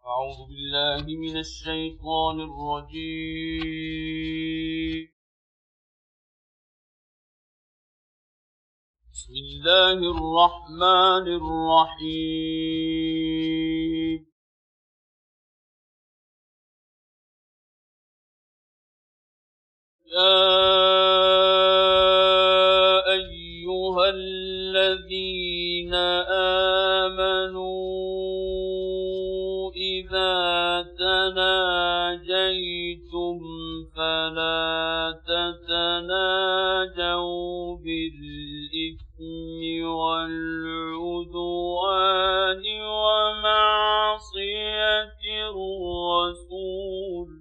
أعوذ بالله من الشيطان الرجيم. بسم الله الرحمن الرحيم. يا أيها الذين آمنوا إذا تناجيتم فلا تتناجوا بالإثم والعدوان ومعصية الرسول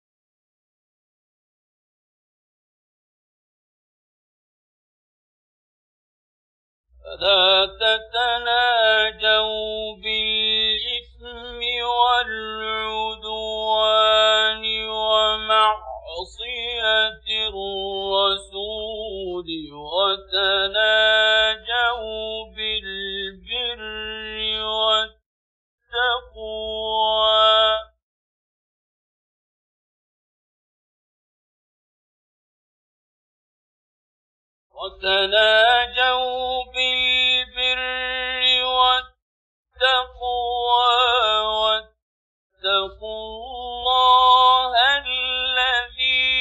وتناجوا بالبر والتقوى واتقوا الله الذي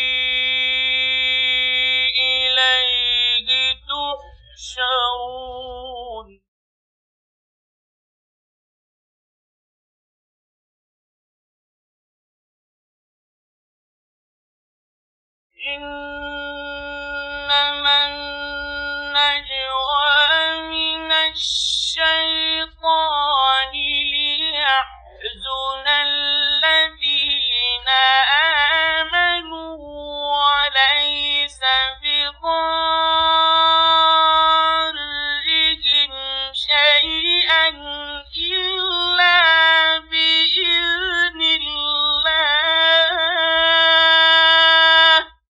إليه تحشرون. إنما النجوى من الشيطان ليحزن الذين آمنوا وليس بضارهم شيئا إلا بإذن الله.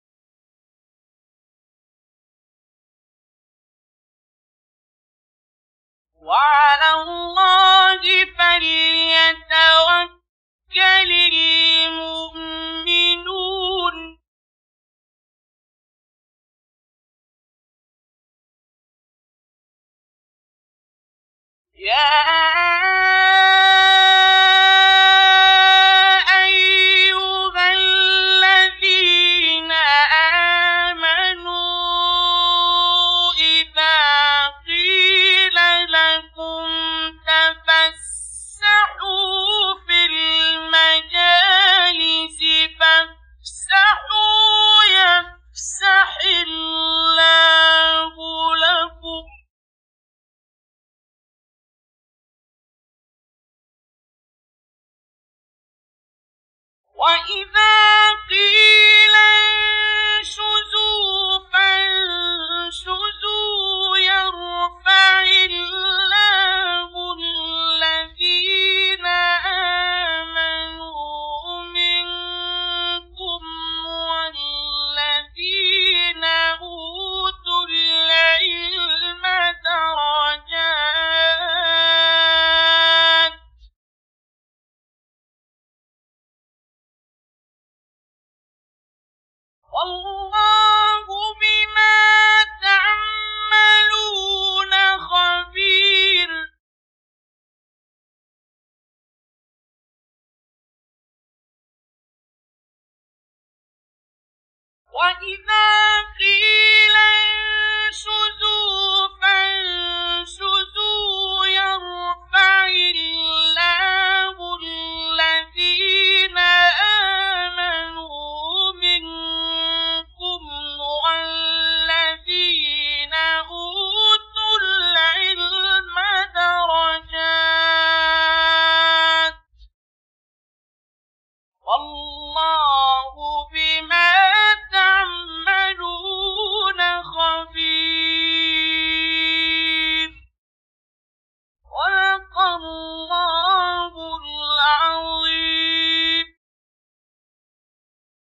وعلى الله فليتوكل المؤمنون. يا أيها الذين آمنوا إذا قيل لكم تفسحوا في المجالس فافسحوا يفسح الله لكم. وإذا قيل انشزوا فانشزوا يرفع الله الذين آمنوا منكم والذين أوتوا العلم درجات. والله بما تعملون خبير. وإذا قيل